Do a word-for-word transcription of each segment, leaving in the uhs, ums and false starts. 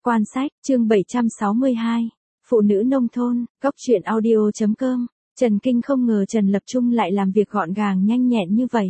Quan sách, chương bảy trăm sáu mươi hai. Phụ nữ nông thôn, góc truyện audio chấm com. Trần Kinh không ngờ Trần Lập Trung lại làm việc gọn gàng nhanh nhẹn như vậy.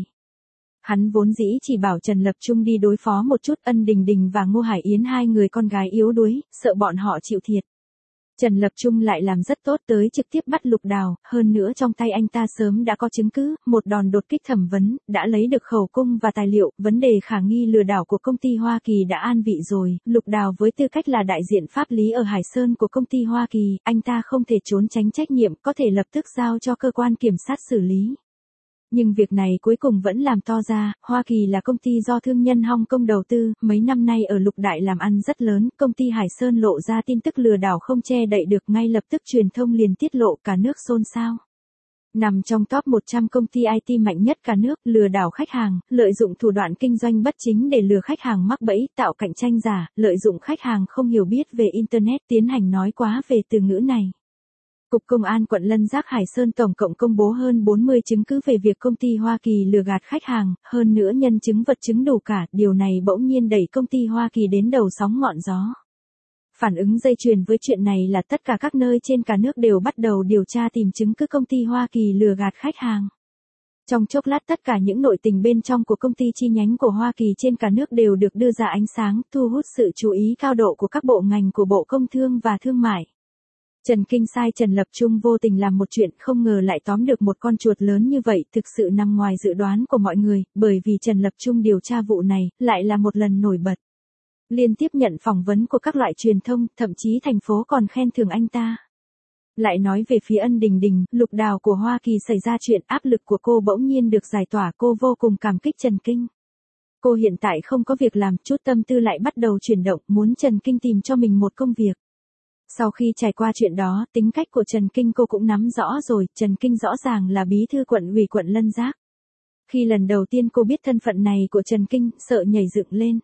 Hắn vốn dĩ chỉ bảo Trần Lập Trung đi đối phó một chút Ân Đình Đình và Ngô Hải Yến hai người con gái yếu đuối, sợ bọn họ chịu thiệt. Trần Lập Trung lại làm rất tốt, tới trực tiếp bắt Lục Đào, hơn nữa trong tay anh ta sớm đã có chứng cứ, một đòn đột kích thẩm vấn, đã lấy được khẩu cung và tài liệu, vấn đề khả nghi lừa đảo của công ty Hoa Kỳ đã an vị rồi. Lục Đào với tư cách là đại diện pháp lý ở Hải Sơn của công ty Hoa Kỳ, anh ta không thể trốn tránh trách nhiệm, có thể lập tức giao cho cơ quan kiểm sát xử lý. Nhưng việc này cuối cùng vẫn làm to ra, Hoa Kỳ là công ty do thương nhân Hong Kong đầu tư, mấy năm nay ở Lục Đại làm ăn rất lớn, công ty Hải Sơn lộ ra tin tức lừa đảo không che đậy được, ngay lập tức truyền thông liền tiết lộ, cả nước xôn xao. Nằm trong top một trăm công ty i tê mạnh nhất cả nước, lừa đảo khách hàng, lợi dụng thủ đoạn kinh doanh bất chính để lừa khách hàng mắc bẫy, tạo cạnh tranh giả, lợi dụng khách hàng không hiểu biết về Internet, tiến hành nói quá về từ ngữ này. Cục Công an quận Lân Giác Hải Sơn tổng cộng công bố hơn bốn mươi chứng cứ về việc công ty Hoa Kỳ lừa gạt khách hàng, hơn nữa nhân chứng vật chứng đủ cả, điều này bỗng nhiên đẩy công ty Hoa Kỳ đến đầu sóng ngọn gió. Phản ứng dây chuyền với chuyện này là tất cả các nơi trên cả nước đều bắt đầu điều tra tìm chứng cứ công ty Hoa Kỳ lừa gạt khách hàng. Trong chốc lát tất cả những nội tình bên trong của công ty chi nhánh của Hoa Kỳ trên cả nước đều được đưa ra ánh sáng, thu hút sự chú ý cao độ của các bộ ngành của Bộ Công Thương và Thương mại. Trần Kinh sai Trần Lập Trung vô tình làm một chuyện, không ngờ lại tóm được một con chuột lớn như vậy, thực sự nằm ngoài dự đoán của mọi người, bởi vì Trần Lập Trung điều tra vụ này, lại là một lần nổi bật. Liên tiếp nhận phỏng vấn của các loại truyền thông, thậm chí thành phố còn khen thưởng anh ta. Lại nói về phía Ân Đình Đình, Lục Đào của Hoa Kỳ xảy ra chuyện, áp lực của cô bỗng nhiên được giải tỏa, cô vô cùng cảm kích Trần Kinh. Cô hiện tại không có việc làm, chút tâm tư lại bắt đầu chuyển động, muốn Trần Kinh tìm cho mình một công việc. Sau khi trải qua chuyện đó, tính cách của Trần Kinh cô cũng nắm rõ rồi, Trần Kinh rõ ràng là bí thư quận ủy quận Lân Giác. Khi lần đầu tiên cô biết thân phận này của Trần Kinh, sợ nhảy dựng lên.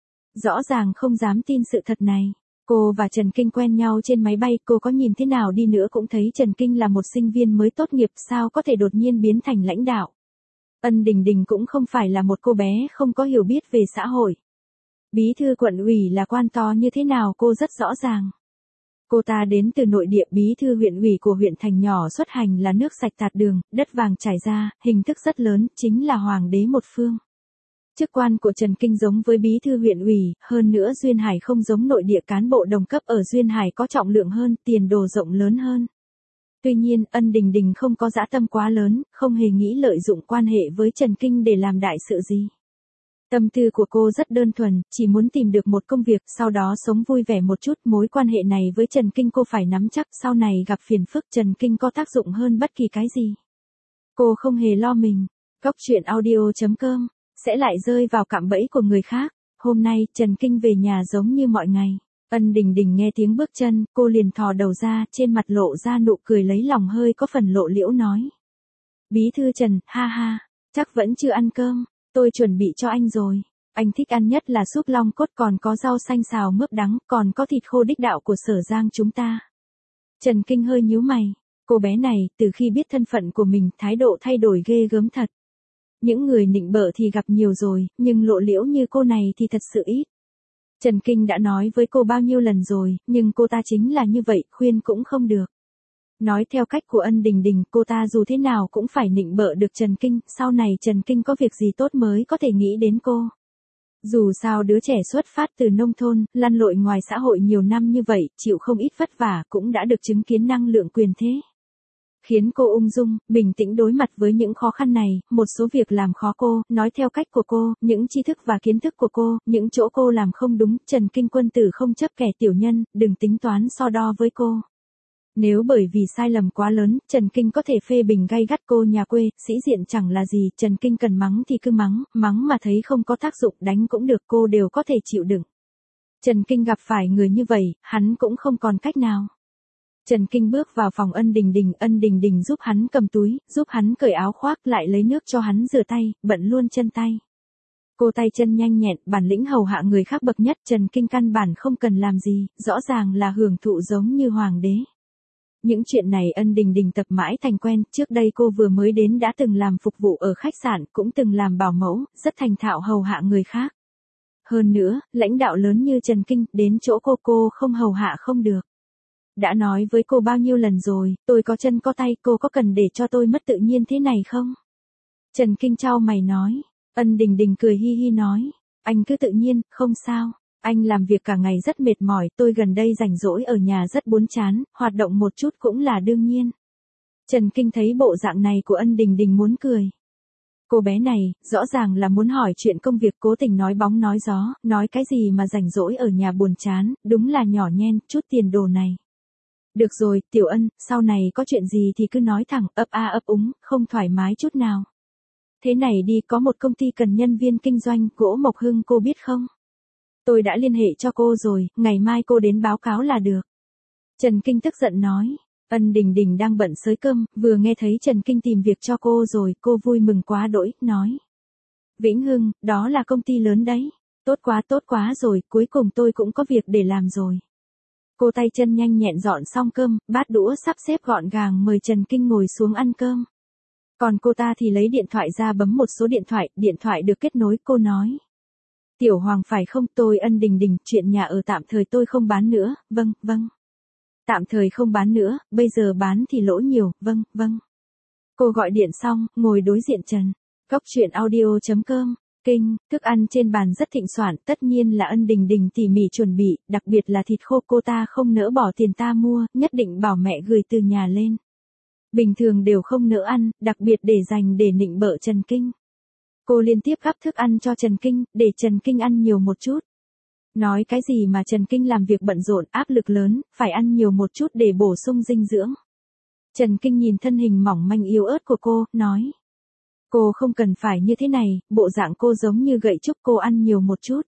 Rõ ràng không dám tin sự thật này. Cô và Trần Kinh quen nhau trên máy bay, cô có nhìn thế nào đi nữa cũng thấy Trần Kinh là một sinh viên mới tốt nghiệp, sao có thể đột nhiên biến thành lãnh đạo. Ân Đình Đình cũng không phải là một cô bé không có hiểu biết về xã hội. Bí thư quận ủy là quan to như thế nào cô rất rõ ràng. Cô ta đến từ nội địa, bí thư huyện ủy của huyện thành nhỏ xuất hành là nước sạch tạt đường, đất vàng trải ra, hình thức rất lớn, chính là hoàng đế một phương. Chức quan của Trần Kinh giống với bí thư huyện ủy, hơn nữa Duyên Hải không giống nội địa, cán bộ đồng cấp ở Duyên Hải có trọng lượng hơn, tiền đồ rộng lớn hơn. Tuy nhiên, Ân Đình Đình không có dã tâm quá lớn, không hề nghĩ lợi dụng quan hệ với Trần Kinh để làm đại sự gì. Tâm tư của cô rất đơn thuần, chỉ muốn tìm được một công việc, sau đó sống vui vẻ một chút. Mối quan hệ này với Trần Kinh cô phải nắm chắc, sau này gặp phiền phức Trần Kinh có tác dụng hơn bất kỳ cái gì. Cô không hề lo mình. Góc truyện audio chấm com sẽ lại rơi vào cạm bẫy của người khác. Hôm nay, Trần Kinh về nhà giống như mọi ngày. Ân Đình Đình nghe tiếng bước chân, cô liền thò đầu ra, trên mặt lộ ra nụ cười lấy lòng hơi có phần lộ liễu nói. Bí thư Trần, ha ha, chắc vẫn chưa ăn cơm. Tôi chuẩn bị cho anh rồi. Anh thích ăn nhất là súp long cốt, còn có rau xanh xào mướp đắng, còn có thịt khô đích đạo của Sở Giang chúng ta. Trần Kinh hơi nhíu mày. Cô bé này, từ khi biết thân phận của mình, thái độ thay đổi ghê gớm thật. Những người nịnh bợ thì gặp nhiều rồi, nhưng lộ liễu như cô này thì thật sự ít. Trần Kinh đã nói với cô bao nhiêu lần rồi, nhưng cô ta chính là như vậy, khuyên cũng không được. Nói theo cách của Ân Đình Đình, cô ta dù thế nào cũng phải nịnh bợ được Trần Kinh, sau này Trần Kinh có việc gì tốt mới có thể nghĩ đến cô. Dù sao đứa trẻ xuất phát từ nông thôn, lăn lội ngoài xã hội nhiều năm như vậy, chịu không ít vất vả, cũng đã được chứng kiến năng lượng quyền thế. Khiến cô ung dung, bình tĩnh đối mặt với những khó khăn này, một số việc làm khó cô, nói theo cách của cô, những tri thức và kiến thức của cô, những chỗ cô làm không đúng, Trần Kinh quân tử không chấp kẻ tiểu nhân, đừng tính toán so đo với cô. Nếu bởi vì sai lầm quá lớn, Trần Kinh có thể phê bình gay gắt cô nhà quê, sĩ diện chẳng là gì, Trần Kinh cần mắng thì cứ mắng, mắng mà thấy không có tác dụng, đánh cũng được, cô đều có thể chịu đựng. Trần Kinh gặp phải người như vậy, hắn cũng không còn cách nào. Trần Kinh bước vào phòng Ân Đình Đình, Ân Đình Đình giúp hắn cầm túi, giúp hắn cởi áo khoác, lại lấy nước cho hắn rửa tay, bận luôn chân tay. Cô tay chân nhanh nhẹn, bản lĩnh hầu hạ người khác bậc nhất, Trần Kinh căn bản không cần làm gì, rõ ràng là hưởng thụ giống như hoàng đế. Những chuyện này Ân Đình Đình tập mãi thành quen, trước đây cô vừa mới đến đã từng làm phục vụ ở khách sạn, cũng từng làm bảo mẫu, rất thành thạo hầu hạ người khác. Hơn nữa, lãnh đạo lớn như Trần Kinh, đến chỗ cô cô không hầu hạ không được. Đã nói với cô bao nhiêu lần rồi, tôi có chân có tay, cô có cần để cho tôi mất tự nhiên thế này không? Trần Kinh chau mày nói. Ân Đình Đình cười hi hi nói. Anh cứ tự nhiên, không sao. Anh làm việc cả ngày rất mệt mỏi, tôi gần đây rảnh rỗi ở nhà rất buồn chán, hoạt động một chút cũng là đương nhiên. Trần Kinh thấy bộ dạng này của Ân Đình Đình muốn cười. Cô bé này, rõ ràng là muốn hỏi chuyện công việc, cố tình nói bóng nói gió, nói cái gì mà rảnh rỗi ở nhà buồn chán, đúng là nhỏ nhen, chút tiền đồ này. Được rồi, Tiểu Ân, sau này có chuyện gì thì cứ nói thẳng, ấp a ấp úng, không thoải mái chút nào. Thế này đi, có một công ty cần nhân viên kinh doanh, gỗ Mộc Hưng, cô biết không? Tôi đã liên hệ cho cô rồi, ngày mai cô đến báo cáo là được. Trần Kinh tức giận nói. Ân Đình Đình đang bận xới cơm, vừa nghe thấy Trần Kinh tìm việc cho cô rồi, cô vui mừng quá đỗi, nói. Vĩnh Hưng, đó là công ty lớn đấy. Tốt quá tốt quá rồi, cuối cùng tôi cũng có việc để làm rồi. Cô tay chân nhanh nhẹn dọn xong cơm, bát đũa sắp xếp gọn gàng mời Trần Kinh ngồi xuống ăn cơm. Còn cô ta thì lấy điện thoại ra bấm một số điện thoại, điện thoại được kết nối, cô nói. Tiểu Hoàng phải không, tôi Ân Đình Đình, chuyện nhà ở tạm thời tôi không bán nữa, vâng, vâng. Tạm thời không bán nữa, bây giờ bán thì lỗ nhiều, vâng, vâng. Cô gọi điện xong, ngồi đối diện Trần. Góc chuyện audio chấm com. Kinh, thức ăn trên bàn rất thịnh soạn, tất nhiên là Ân Đình Đình tỉ mỉ chuẩn bị, đặc biệt là thịt khô cô ta không nỡ bỏ tiền ta mua, nhất định bảo mẹ gửi từ nhà lên. Bình thường đều không nỡ ăn, đặc biệt để dành để nịnh bợ Trần Kinh. Cô liên tiếp gắp thức ăn cho Trần Kinh, để Trần Kinh ăn nhiều một chút. Nói cái gì mà Trần Kinh làm việc bận rộn, áp lực lớn, phải ăn nhiều một chút để bổ sung dinh dưỡng. Trần Kinh nhìn thân hình mỏng manh yếu ớt của cô, nói. Cô không cần phải như thế này, bộ dạng cô giống như gậy trúc, cô ăn nhiều một chút.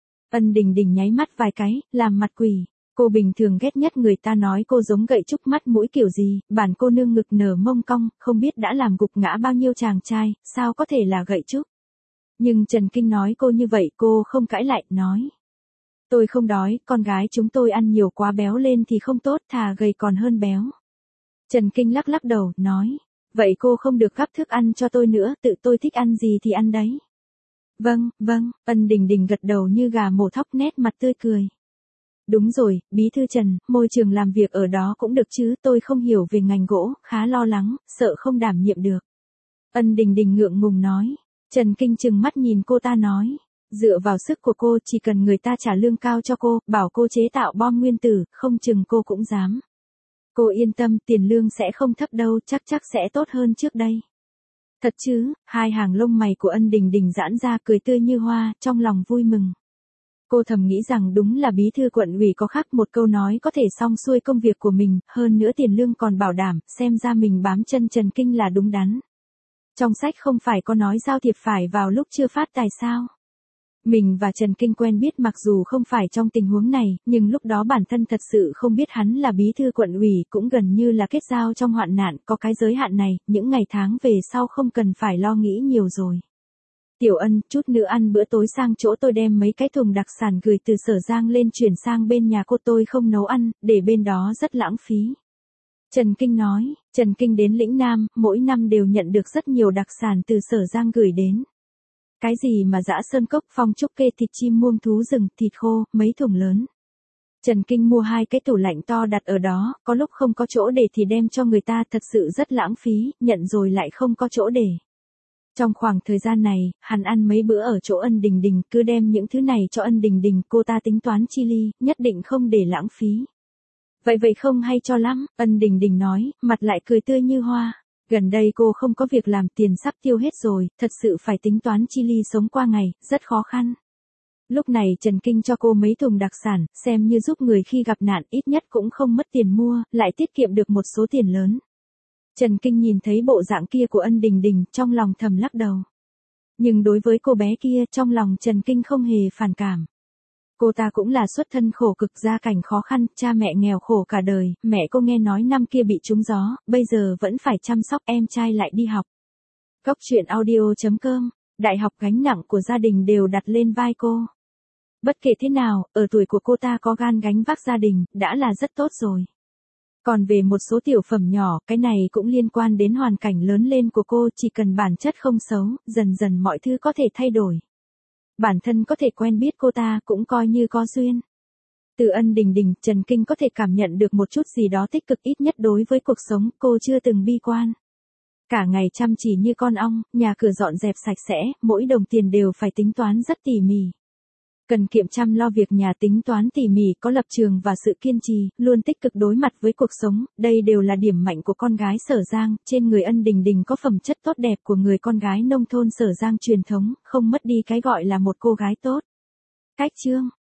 Ân Đình Đình nháy mắt vài cái, làm mặt quỷ. Cô bình thường ghét nhất người ta nói cô giống gậy trúc, mắt mũi kiểu gì, bản cô nương ngực nở mông cong, không biết đã làm gục ngã bao nhiêu chàng trai, sao có thể là gậy trúc. Nhưng Trần Kinh nói cô như vậy, cô không cãi lại, nói. Tôi không đói, con gái chúng tôi ăn nhiều quá béo lên thì không tốt, thà gầy còn hơn béo. Trần Kinh lắc lắc đầu, nói. Vậy cô không được gắp thức ăn cho tôi nữa, tự tôi thích ăn gì thì ăn đấy. Vâng, vâng, Ân Đình Đình gật đầu như gà mổ thóc, nét mặt tươi cười. Đúng rồi, Bí thư Trần, môi trường làm việc ở đó cũng được chứ, tôi không hiểu về ngành gỗ, khá lo lắng, sợ không đảm nhiệm được. Ân Đình Đình ngượng ngùng nói. Trần Kinh trừng mắt nhìn cô ta nói. Dựa vào sức của cô, chỉ cần người ta trả lương cao cho cô, bảo cô chế tạo bom nguyên tử, không chừng cô cũng dám. Cô yên tâm, tiền lương sẽ không thấp đâu, chắc chắc sẽ tốt hơn trước đây. Thật chứ, hai hàng lông mày của Ân Đình Đình giãn ra, cười tươi như hoa, trong lòng vui mừng. Cô thầm nghĩ rằng đúng là bí thư quận ủy có khác, một câu nói có thể xong xuôi công việc của mình, hơn nữa tiền lương còn bảo đảm, xem ra mình bám chân Trần Kinh là đúng đắn. Trong sách không phải có nói giao thiệp phải vào lúc chưa phát tài sao? Mình và Trần Kinh quen biết mặc dù không phải trong tình huống này, nhưng lúc đó bản thân thật sự không biết hắn là bí thư quận ủy, cũng gần như là kết giao trong hoạn nạn, có cái giới hạn này, những ngày tháng về sau không cần phải lo nghĩ nhiều rồi. Tiểu Ân, chút nữa ăn bữa tối sang chỗ tôi, đem mấy cái thùng đặc sản gửi từ Sở Giang lên chuyển sang bên nhà cô, tôi không nấu ăn, để bên đó rất lãng phí. Trần Kinh nói. Trần Kinh đến lĩnh Nam, mỗi năm đều nhận được rất nhiều đặc sản từ Sở Giang gửi đến. Cái gì mà dã sơn cốc, phong trúc kê, thịt chim muông thú rừng, thịt khô, mấy thùng lớn. Trần Kinh mua hai cái tủ lạnh to đặt ở đó, có lúc không có chỗ để thì đem cho người ta, thật sự rất lãng phí, nhận rồi lại không có chỗ để. Trong khoảng thời gian này, hắn ăn mấy bữa ở chỗ Ân Đình Đình, cứ đem những thứ này cho Ân Đình Đình, cô ta tính toán chi ly, nhất định không để lãng phí. Vậy vậy không hay cho lắm, Ân Đình Đình nói, mặt lại cười tươi như hoa. Gần đây cô không có việc làm, tiền sắp tiêu hết rồi, thật sự phải tính toán chi ly sống qua ngày, rất khó khăn. Lúc này Trần Kinh cho cô mấy thùng đặc sản, xem như giúp người khi gặp nạn, ít nhất cũng không mất tiền mua, lại tiết kiệm được một số tiền lớn. Trần Kinh nhìn thấy bộ dạng kia của Ân Đình Đình, trong lòng thầm lắc đầu. Nhưng đối với cô bé kia, trong lòng Trần Kinh không hề phản cảm. Cô ta cũng là xuất thân khổ cực, gia cảnh khó khăn, cha mẹ nghèo khổ cả đời, mẹ cô nghe nói năm kia bị trúng gió, bây giờ vẫn phải chăm sóc em trai lại đi học. Góc chuyện audio chấm com, đại học gánh nặng của gia đình đều đặt lên vai cô. Bất kể thế nào, ở tuổi của cô ta có gan gánh vác gia đình, đã là rất tốt rồi. Còn về một số tiểu phẩm nhỏ, cái này cũng liên quan đến hoàn cảnh lớn lên của cô, chỉ cần bản chất không xấu, dần dần mọi thứ có thể thay đổi. Bản thân có thể quen biết cô ta cũng coi như có duyên. Từ Ân Đình Đình, Trần Kinh có thể cảm nhận được một chút gì đó tích cực, ít nhất đối với cuộc sống, cô chưa từng bi quan. Cả ngày chăm chỉ như con ong, nhà cửa dọn dẹp sạch sẽ, mỗi đồng tiền đều phải tính toán rất tỉ mỉ. Cần kiệm chăm lo việc nhà, tính toán tỉ mỉ, có lập trường và sự kiên trì, luôn tích cực đối mặt với cuộc sống, đây đều là điểm mạnh của con gái Sở Giang, trên người Ân Đình Đình có phẩm chất tốt đẹp của người con gái nông thôn Sở Giang truyền thống, không mất đi cái gọi là một cô gái tốt. Cách chương